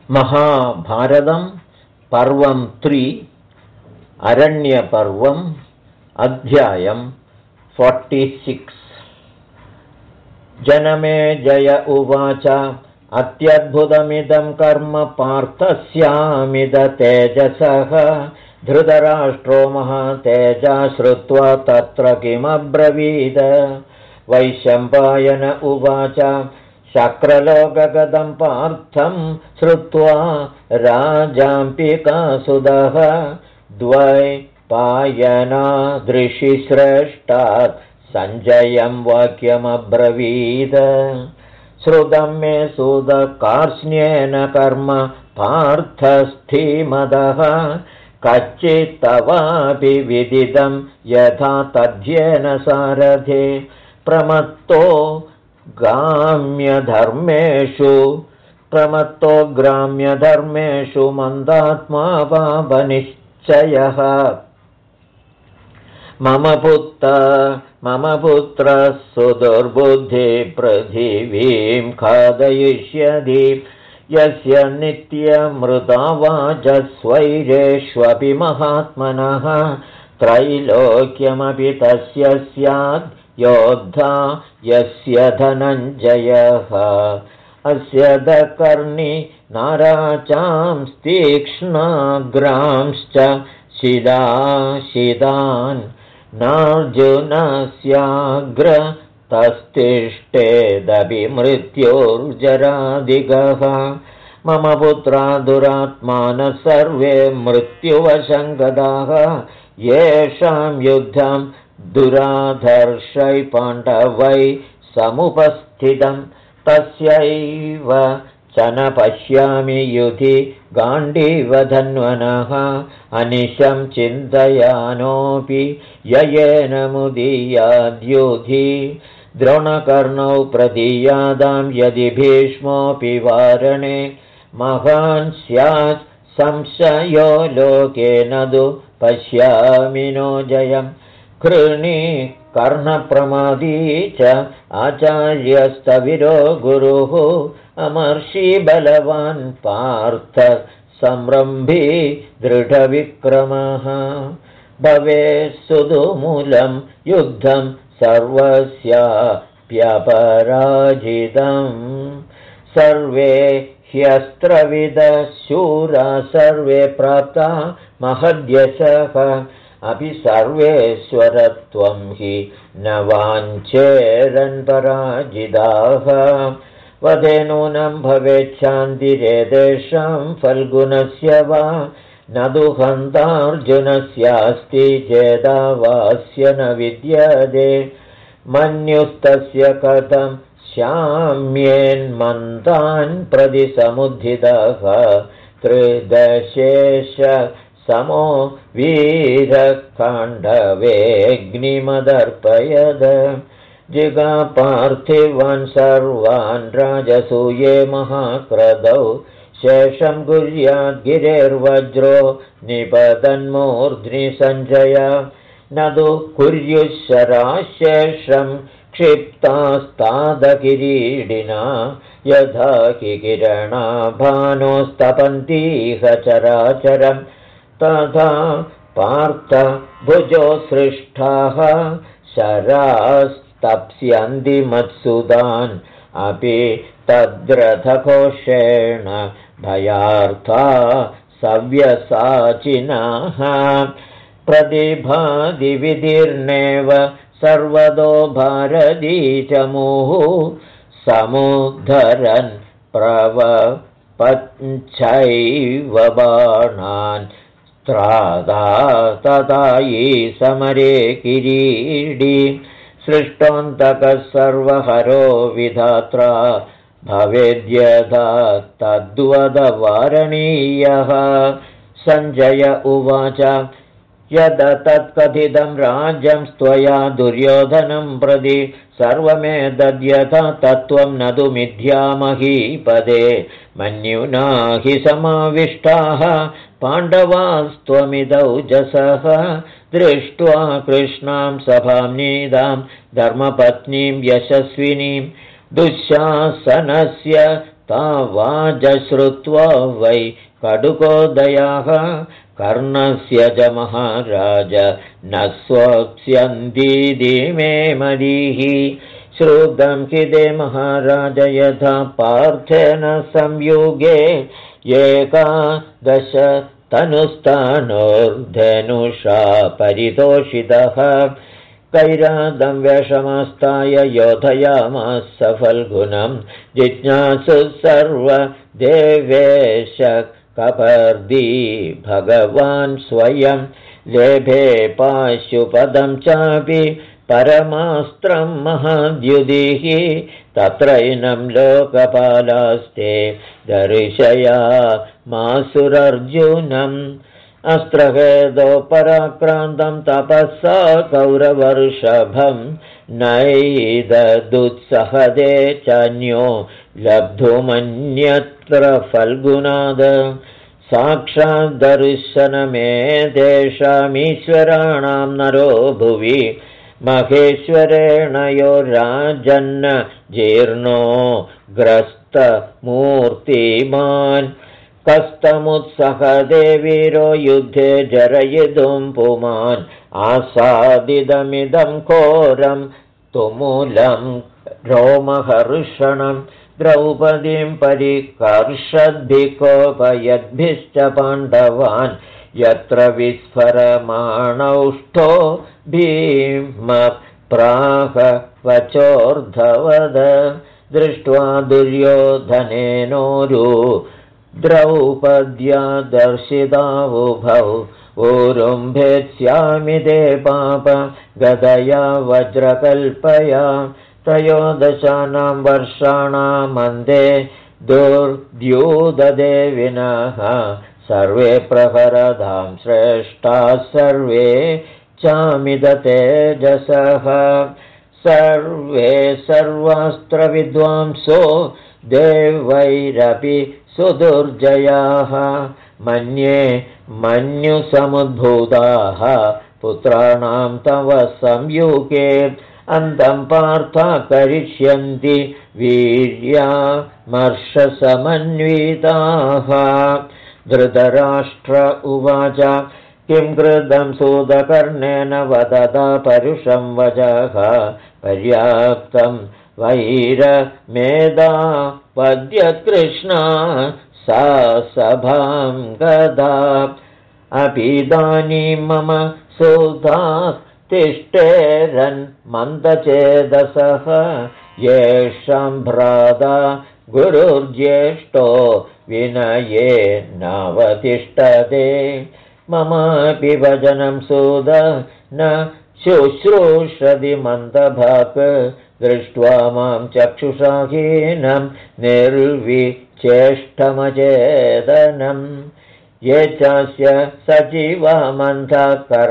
महाभारतं पर्वं 3 अरण्यपर्वम् अध्यायं 46 जनमेजय उवाच अत्यद्भुतमिदं कर्म पार्थस्यामिदतेजसः धृतराष्ट्रो महातेजा श्रुत्वा तत्र किमब्रवीद वैशम्पायन उवाच शक्रलोकगतं पार्थं श्रुत्वा राजाम्पिकासुदः द्वैपायनादृशिश्रेष्ठात् सञ्जयं वाक्यमब्रवीद श्रुतं मे सुदकार्ष्ण्येन कर्म पार्थस्थीमदः कच्चित्तवापि विदितं यथा तद्येन सारथे प्रमत्तो ग्राम्यधर्मेषु मन्दात्मा पापनिश्चयः मम पुत्रः सुदुर्बुद्धि पृथिवीं खादयिष्यति यस्य नित्यमृतावाचस्वैरेष्वपि महात्मनः त्रैलोक्यमपि तस्य स्यात् योद्धा यस्य धनञ्जयः अस्य दकर्णि नाराचांस्तीक्ष्णाग्रांश्च शिलाशिदान् नार्जुनस्याग्रतस्तिष्ठेदपि मृत्युर्जरादिगः मम पुत्रा दुरात्मानः सर्वे मृत्युवशङ्गदाः येषां युद्धं दुराधर्षै पाण्डवै समुपस्थितं तस्यैव च न पश्यामि युधि गाण्डीवधन्वनः अनिशं चिन्तयानोऽपि ययेन मुदीयाद्युधि द्रोणकर्णौ प्रदीयादां यदि भीष्मोऽपि वारणे महान् स्यात् संशयो लोकेन तु पश्यामि नो जयम् कृणी कर्णप्रमादी च आचार्यस्तविरो गुरुः अमर्षि बलवान् पार्थ संरम्भी दृढविक्रमः भवेत् सुदुमूलं युद्धं सर्वस्याप्यपराजितं सर्वे ह्यस्त्रविदः शूरा सर्वे प्राप्ता महद्यशः अपि सर्वेश्वरत्वं हि न वाञ्छेरन्पराजिताः वधे नूनं भवेच्छान्तिरेतेषां फल्गुनस्य वा न दुहन्तार्जुनस्यास्ति चेदावास्य न विद्यते मन्युस्तस्य कथं श्याम्येन्मन्तान् प्रति समुद्धितः त्रिदशेष समो वीरकाण्डवेऽग्निमदर्पयद जिगापार्थिवान् सर्वान् राजसूये महाक्रदौ शेषं कुर्याद्गिरेर्वज्रो निपतन्मूर्ध्नि सञ्जय न तु कुर्युशराशेषं क्षिप्तास्तादकिरीडिना यथा किरणा भानोस्तपन्तीह चराचरम् तथा पार्थ भुजो सृष्टाः शरास्तप्स्यन्ति मत्सुदान् अपि तद्रथघोषेण भयार्था सव्यसाचिनः प्रतिभादिविदीर्णेव सर्वतो भारती च मुहुः समुद्धरन् प्रवपञ्चैव बाणान् त्रादा तदायी समरे किरीडी सृष्टोऽन्तकः सर्वहरो विधात्रा भवेद्यथा तद्वदवारणीयः सञ्जय उवाच यद तत्कथितं राज्यं त्वया दुर्योधनं प्रति सर्वमेतद्यथा तत्त्वं न तु मिथ्यामहीपदे मन्युना हि समाविष्टाः पाण्डवास्त्वमिदौ जसः दृष्ट्वा कृष्णां सभां नीदां धर्मपत्नीं यशस्विनीं दुःशासनस्य तावाजश्रुत्वा वै कटुकोदयाः कर्णस्य च महाराज न स्वप्स्यन्तीति मे मदीः श्रुतं हि ते महाराज यथा पार्थेन संयुगे एकादश तनुस्तानोर्धनुषा परितोषितः कैरादं वेषमास्ताय योधयामास फल्गुनं जिज्ञासु सर्वदेवेश कपर्दी भगवान् स्वयं लेभे पाशुपदं चापि परमास्त्रं महाद्युदिः तत्रैनं लोकपालास्ते दर्शयामासुरर्जुनम् अस्त्रभेदो पराक्रान्तं तपःसा कौरवर्षभं नैददुत्सहदे चान्यो लब्धुमन्यत्र फल्गुनाद साक्षाद्दर्शनमेतेषामीश्वराणां नरो भुवि महेश्वरेण यो राजन्न जीर्णो ग्रस्तमूर्तिमान् कस्तमुत्सहदे वीरो युद्धे जरयितुं पुमान् आसादिदमिदं घोरं तुमुलं रोमहर्षणं द्रौपदीं परिकर्षद्भिकोपयद्भिश्च पाण्डवान् यत्र विस्फरमाणौष्ठो भीमप्राहवचोर्धवद दृष्ट्वा दुर्योधनेनोरु द्रौपद्या दर्शितावुभौ ऊरुम्भेत्स्यामि ते पाप गदया वज्रकल्पया त्रयोदशानां वर्षाणामन्ते दुर्द्यूतदेविनः सर्वे प्रहरदां श्रेष्ठाः सर्वे चामिदतेजसः सर्वे सर्वास्त्रविद्वांसो देवैरपि सुदुर्जयाः मन्ये मन्युसमुद्भूताः पुत्राणां तव संयुगे अन्तं पार्था करिष्यन्ति वीर्यामर्षसमन्विताः धृतराष्ट्र उवाच किं कृतं सूतकर्णेन वदता परुषं वचः पर्याप्तं वैरमेधा पद्यकृष्णा सा सभां गदा अपीदानीं मम सूताः तिष्ठेरन् मन्दचेदसः येषां भ्राता गुरुर्ज्येष्ठो विनये नावतिष्ठते ममापि वचनं सूत न शुश्रूषति मन्दभाक् दृष्ट्वा मां चक्षुषाहीनं निर्विचेष्टमचेतनं ये चास्य सजीवा मन्था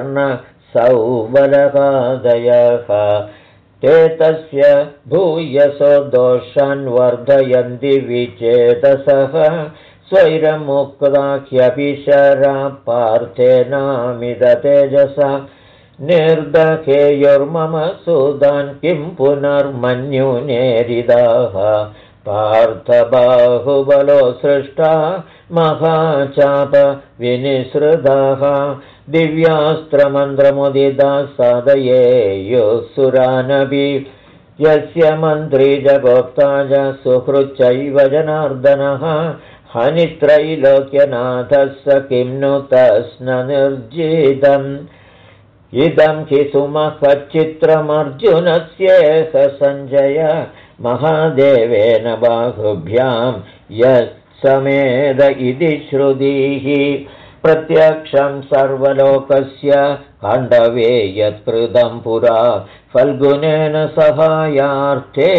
कर्णसौबलकादयः ते तस्य भूयसो दोषान् वर्धयन्ति विचेतसः स्वैरमुक्ता ह्यपि शरा पार्थेनामिदतेजसा निर्दखेयोर्मम सुदान् किं पुनर्मन्युनेरिदाः पार्थबाहुबलो सृष्टा महाचाप विनिसृताः दिव्यास्त्रमन्त्रमुदिता साधयेयुः सुरानपि यस्य मन्त्री च गोप्ता च सुहृच्चैव जनार्दनः हनित्रैलोक्यनाथः स किं नु तस्न निर्जितम् इदं हि सुमहच्चित्रमर्जुनस्येह सञ्जय महादेवेन बाहुभ्यां यत्समेद इति श्रुतिः प्रत्यक्षं सर्वलोकस्य काण्डवे यत्कृतं पुरा फल्गुनेन सहायार्थे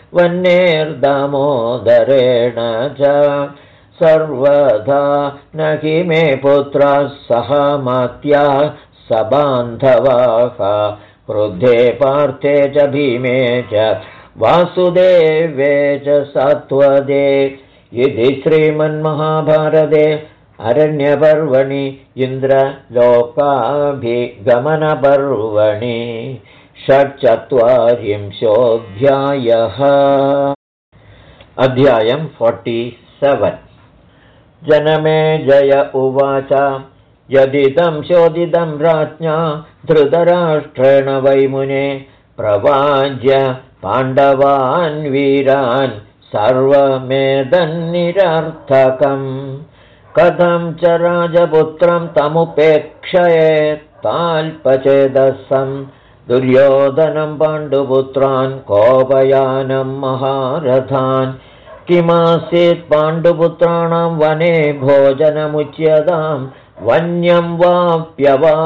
वह्नेर्दामोदरेण च सर्वदा न हि मे पुत्राः सहामात्या सबान्धवाः क्रुद्धे पार्थे च भीमे च वासुदेवे च सत्वदे इति श्रीमन्महाभारते अरण्यपर्वणि इन्द्रलोकाभिगमनपर्वणि 44 अध्यायः। अध्यायं 47 जनमेजय उवाच यदिदं शोधितं राज्ञा धृतराष्ट्रेण वैमुने प्रवाज्य पाण्डवान् वीरान् सर्वमेदन्निरर्थकम् कथं च राजपुत्रं तमुपेक्षयेत् ताल्पचेदसं दुर्योधनं पाण्डुपुत्रान् कोपयानं महारथान् किमासीत् पाण्डुपुत्राणां वने भोजनमुच्यतां वन्यं वाप्यवा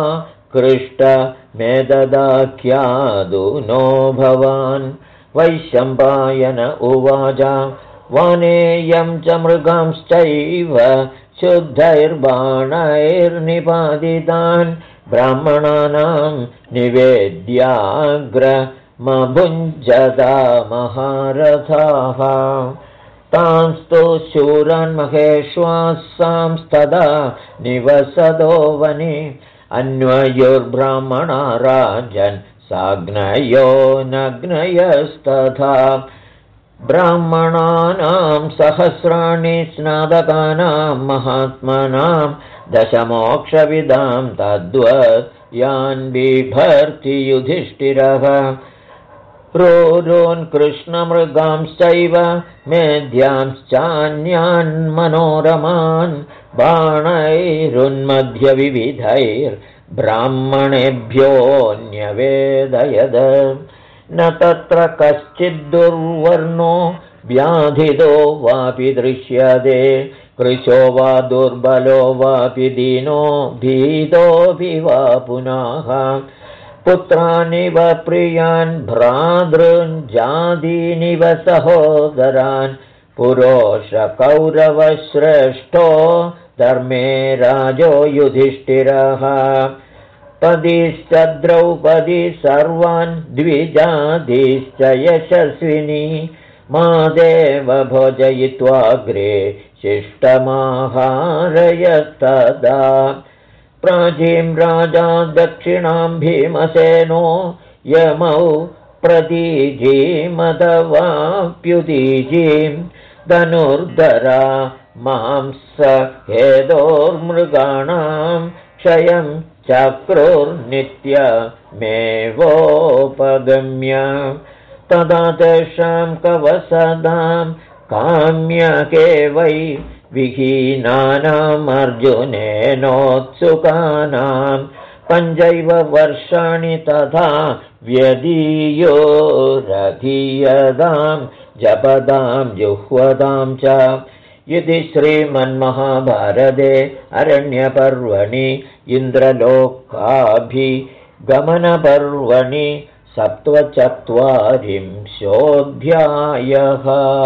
कृष्टमेददाख्यादु नो भवान् वैशम्पायन उवाच वनेयं च मृगांश्चैव शुद्धैर्बाणैर्निपादितान् ब्राह्मणानां निवेद्याग्रमभुञ्जता महारथाः तांस्तु शूरान् महेश्वासांस्तदा निवसदो वने अन्वयोर्ब्राह्मणा राजन् साग्नयो नग्नयस्तथा ब्राह्मणानां सहस्राणि स्नातकानां महात्मनां दशमोक्षविदां तद्वत् यान् बिभर्ति युधिष्ठिरः क्रूरोन् कृष्णमृगांश्चैव मेध्यांश्चान्यान् मनोरमान् बाणैरुन्मध्यविविधैर्ब्राह्मणेभ्योऽन्यवेदयद न तत्र कश्चिद्दुर्वर्णो व्याधितो वापि दृश्यते कृशो वा दुर्बलो वापि दीनो भीतोऽपि वा पुनः पुत्रानिव प्रियान् भ्रातॄन् जातीनिव सहोदरान् पुरोषकौरवश्रेष्ठो धर्मे राजो युधिष्ठिरः पदिश्च द्रौपदी सर्वान् द्विजादिश्च यशस्विनी मादेव भोजयित्वाग्रे शिष्टमाहारयस्तदा प्राचीं राजा दक्षिणां भीमसेनो यमौ प्रतीजीमदवाप्युदीजीं धनुर्धरा मांसहेदोर्मृगाणां क्षयं चक्रुर्नित्यमेवोपगम्य तदा तेषां कवसदां काम्यके वै विहीनानामर्जुनेनोत्सुकानां पञ्चैव वर्षाणि तथा व्यदीयोरधीयतां जपदां जुह्वदां च इति श्रीमन्महाभारते अरण्यपर्वणि इन्द्रलोकाभिगमनपर्वणि 47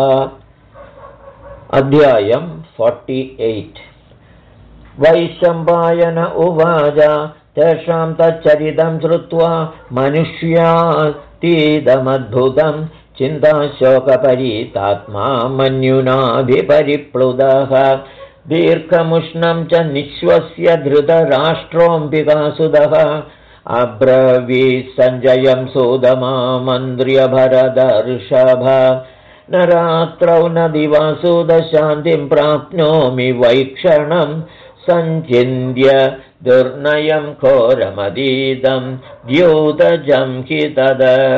अध्यायं 48 वैशम्पायन उवाच तेषां तच्चरितं श्रुत्वा मनुष्यातीदमद्भुतं चिन्ताशोकपरीतात्मा मन्युनाभिपरिप्लुतः दीर्घमुष्णं च निःश्वस्य धृतराष्ट्रोऽम्बिकासुतः अब्रवीत् सञ्जयं सुदमामन्त्र्यभरदर्षभ न रात्रौ न दिवासुदशान्तिं प्राप्नोमि वैक्षणं सञ्चिन्त्य दुर्नयं घोरमदीदं द्यूतजं हि तद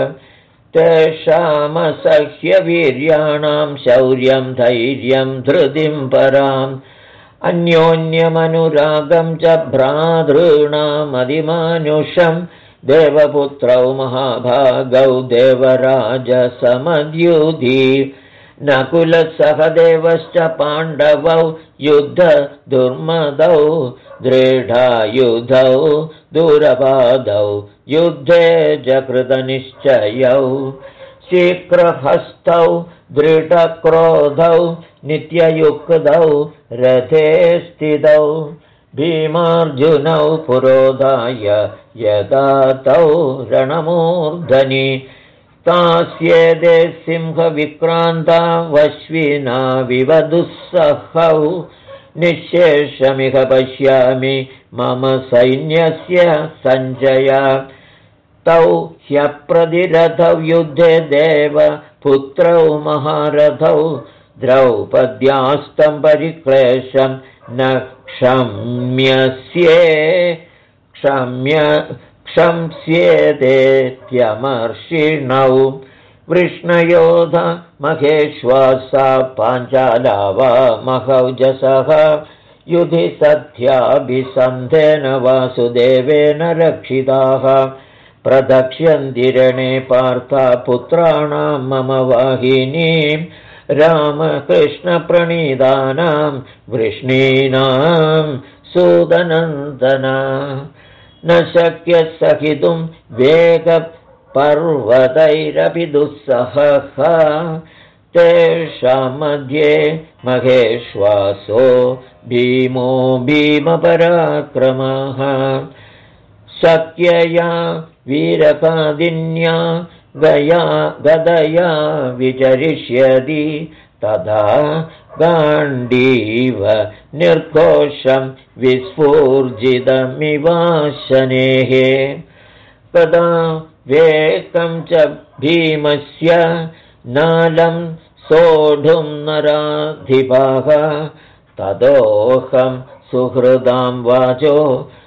तेषामसह्यवीर्याणां शौर्यं धैर्यं धृतिं पराम् अन्योन्यमनुरागं च भ्रातॄणामधिमानुषं देवपुत्रौ महाभागौ देवराजसमद्युधि नकुलसहदेवश्च पाण्डवौ युद्धदुर्मदौ दृढायुधौ दूरपादौ युद्धे जकृतनिश्चयौ शीघ्रहस्तौ दृढक्रोधौ नित्ययुक्तौ रथे स्थितौ भीमार्जुनौ पुरोधाय यदा तौ रणमूर्धनि तास्येदे सिंहविक्रान्ता वश्विना विवदुस्सहौ निःशेषमिह पश्यामि मम सैन्यस्य सञ्जय तौ ह्यप्रतिरथौ युद्धे देव पुत्रौ महारथौ द्रौपद्यास्तं परिक्लेशं न क्षम्स्येदेत्यमर्षिणौ वृष्णयोध महेश्वासा पाञ्चाला वा महौजसः युधि सत्याभिसन्धेन वासुदेवेन रक्षिताः प्रदक्ष्यन्तिरणे पार्था पुत्राणां मम वाहिनीं रामकृष्णप्रणीदानां वृष्णीनां सूदनन्दना न शक्यः सहितुं वेगपर्वतैरपि दुस्सहः तेषां मध्ये महेश्वासो भीमो भीमपराक्रमः शक्यया वीरकादिन्या गदया विचरिष्यति तदा गाण्डीव निर्घोषं विस्फूर्जितमिवाशनेः तदा वेकं च भीमस्य नालं सोढुं नराधिपः तदोऽहं सुहृदां वाचो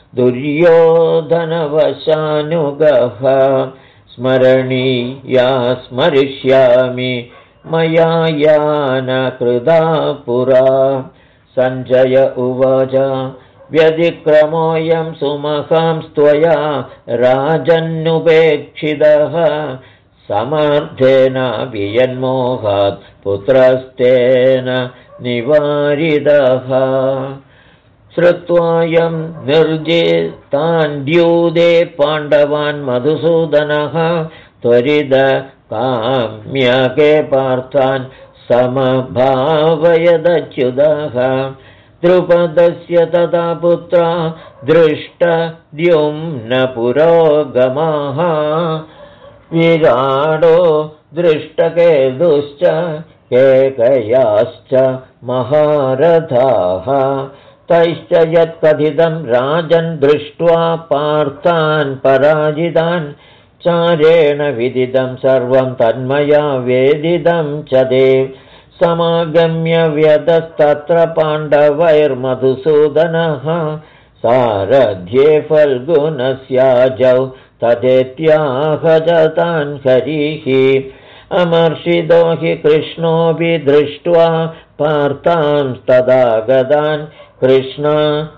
दुर्योधनवशानुगः स्मरणीया स्मरिष्यामि मया यानकृता पुरा सञ्जय उवाच व्यतिक्रमोऽयं सुमहांस्त्वया राजन्नुपेक्षितः समर्थेन वियन्मोहात् पुत्रस्तेन निवारितः श्रुत्वायं निर्जितान्द्यूते पाण्डवान् मधुसूदनः त्वरितकाम्यके पार्थान् समभावयदच्युतः द्रुपदस्य तथा पुत्रा दृष्टद्युम्नपुरोगमाः विराडो दृष्टकेतुश्च केकयाश्च महारथाः तैश्च यत्कथितं राजन् दृष्ट्वा पार्थान् पराजितान् चारेण विदितं सर्वं तन्मया वेदितं च ते समागम्य व्यतस्तत्र पाण्डवैर्मधुसूदनः सारथ्ये फल्गुनस्याजौ तथेत्याहजतान् हरिः अमर्षितो हि कृष्णोऽपि दृष्ट्वा पार्थांस्तदा गतान् कृष्ण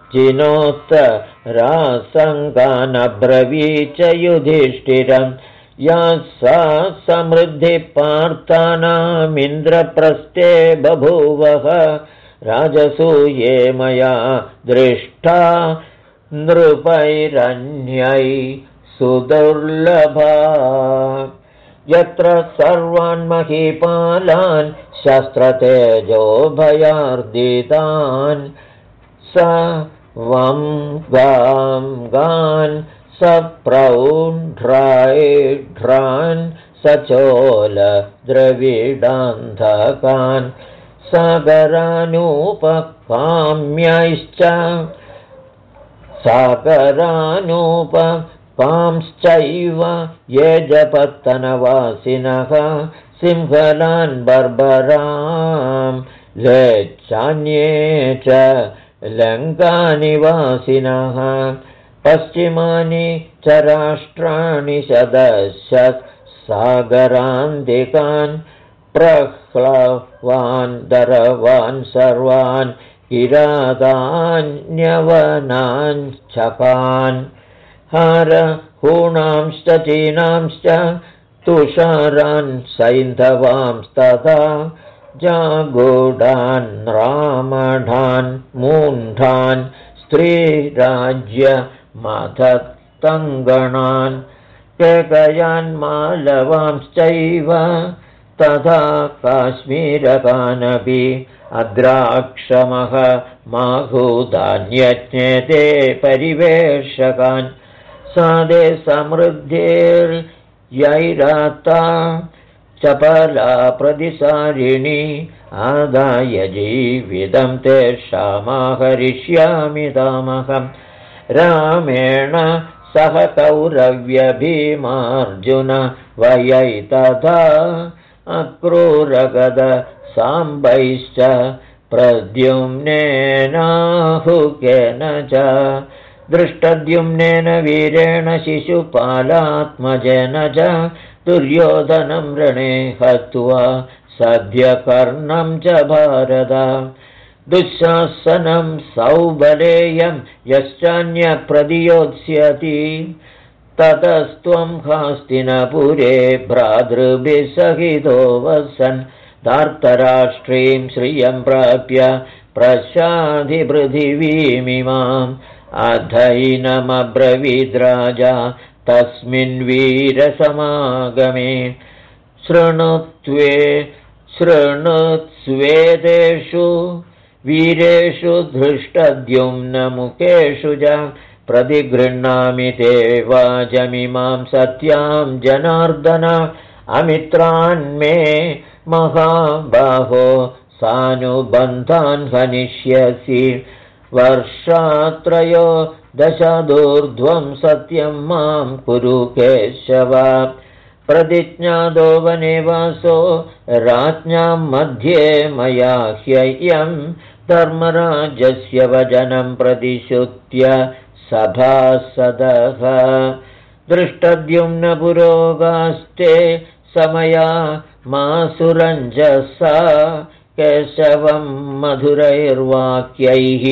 जिनोत्तरासङ्गानब्रवीच युधिष्ठिरं या सा समृद्धि पार्थानामिन्द्रप्रस्थे बभूवः राजसूये मया दृष्टा नृपैरन्यै सुदुर्लभा यत्र सर्वान् महीपालान् शस्त्रतेजो भयार्दितान् स वं गान् सप्रौढ्रान् सचोल द्रविडान्धकान् सागरानूपकांश्चैव ये जपत्तनवासिनः सिंहलान् बर्बरां लेच्छान्ये च लङ्कानिवासिनः पश्चिमानि च राष्ट्राणि शदश सागरान्तिकान् प्रह्लवान् दरवान् सर्वान् किरातान्यवनाञ्छकान् हारहूणांश्च चीनांश्च तुषारान् सैन्धवांस्तथा जागूढान् रामढान् मूढान् स्त्रीराज्यमथत्तङ्गणान् केकयान् मालवांश्चैव तथा काश्मीरकानपि अद्राक्षमः माहूतान्यज्ञेते परिवेषकान् सादे समृद्धिर्यैराता चपला प्रतिसारिणी आदाय जीवितं तेषामाहरिष्यामि तामहं रामेण सह कौरव्यभीमार्जुन वयै तथा अक्रूरगद साम्बैश्च प्रद्युम्नेनाहुकेन च दृष्टद्युम्नेन वीरेण शिशुपालात्मजेन च दुर्योधनं रणे हत्वा सद्यकर्णं च भारत दुःशासनं सौबलेयं यश्चान्यप्रदियोत्स्यति ततस्त्वं हस्तिनपुरे भ्रातृभिः सहितो वसन् धार्तराष्ट्रीं श्रियं प्राप्य प्रशाधि पृथिवीमिमाम् अधैनमब्रवीद्राजा तस्मिन् वीरसमागमे शृणुत्स्वेदेषु वीरेषु धृष्टद्युम्नमुखेषु च प्रतिगृह्णामि ते वाचमिमां सत्यां जनार्दन अमित्रान्मे महाबाहो सानुबन्धान् हनिष्यसि वर्षात्रयो दशदूर्ध्वं सत्यं मां कुरु केशव प्रतिज्ञातो वनेवासो राज्ञां मध्ये मया ह्ययं धर्मराजस्य वचनं प्रतिश्रुत्य सभासदः दृष्टद्युम्नपुरोगास्ते समया मासुरञ्जसा केशवं मधुरैर्वाक्यैः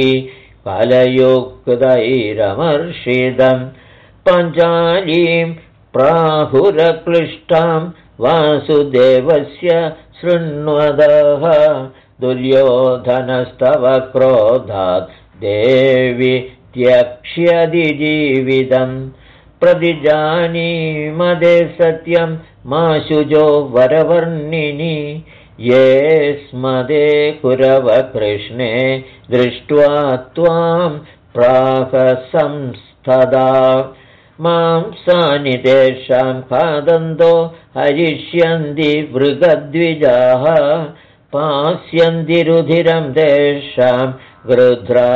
कलयुक्तैरमर्षिदं पञ्चालीं प्राहुरक्लिष्टां वासुदेवस्य शृण्वदः दुर्योधनस्तव क्रोधात् देवि त्यक्ष्यति जीवितं प्रतिजानीमदे सत्यं मा शुजो वरवर्णिनि ये स्मदे कुरवकृष्णे दृष्ट्वा त्वां प्राहसंस्तदा मांसानि तेषां खादन्तो हरिष्यन्ति मृगद्विजाः पास्यन्ति रुधिरं तेषां गृध्रा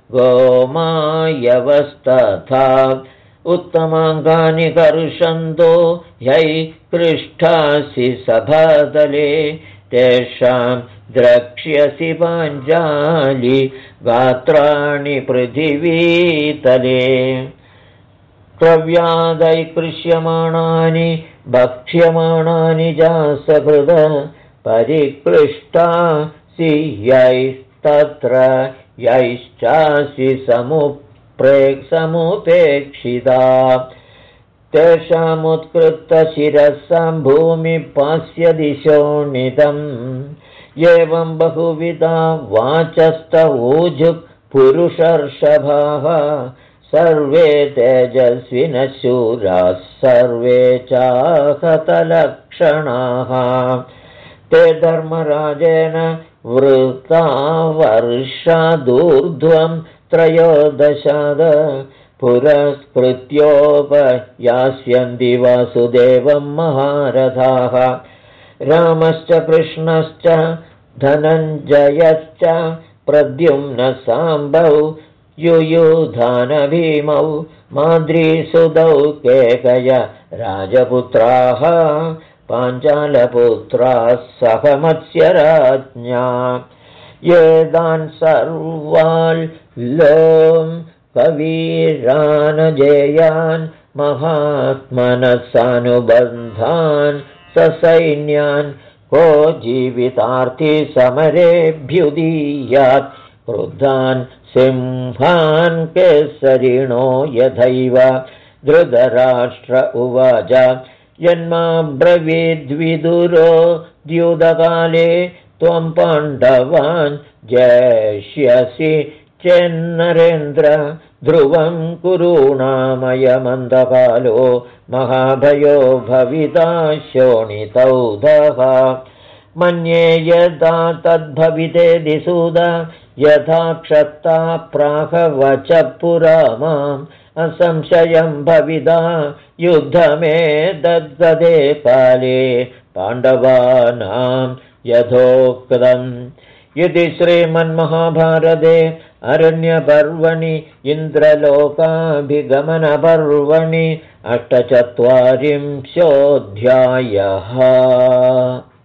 गोमायवस्तथा उत्तमाङ्गानि कर्षन्तो ह्यै पृष्ठासि सभातले तेषां द्रक्ष्यसि पाञ्चाली गात्राणि पृथिवीतले क्रव्यादैकृष्यमाणानि भक्ष्यमाणानि जासकृद परिक्लिष्टासि यैस्तत्र यैश्चासि समुपेक्षिता तेषामुत्कृष्टशिरसां भूमिपास्य दिशोणितम् एवं बहुविधा वाचस्तवूजुः पुरुषर्षभाः सर्वे तेजस्विनः शूराः सर्वे चाहतलक्षणाः ते धर्मराजेन वृता वर्षादूर्ध्वं त्रयोदशाद पुरस्कृत्योपयास्यन्ति वासुदेवं महारथाः रामश्च कृष्णश्च धनञ्जयश्च प्रद्युम्नसाम्बौ युयुधानभीमौ माद्रीसुतौ केकय राजपुत्राः पाञ्चालपुत्राः सहमत्स्यराज्ञा येदान् सर्वाल्लों कवीरानजेयान् महात्मनः सानुबन्धान् ससैन्यान् को जीवितार्थी समरेभ्युदीयात् क्रुद्धान् सिंहान् केसरिणो यथैव धृतराष्ट्र उवाच यन्मा ब्रवीद्विदुरो द्युतकाले त्वं पाण्डवान् जेष्यसि चेन्नरेन्द्र ध्रुवं कुरूणामयमन्दकालो महाभयो भविता शोणितौधः मन्ये यदा तद्भवितेति सुदा यथा क्षत्ता प्राहवच पुरा माम् असंशयं भविदा युद्धमेतद्गते काले पाण्डवानां यथोक्तम् इति श्रीमन्महाभारते अरण्यपर्वणि इन्द्रलोकाभिगमनपर्वणि 48 अध्यायः।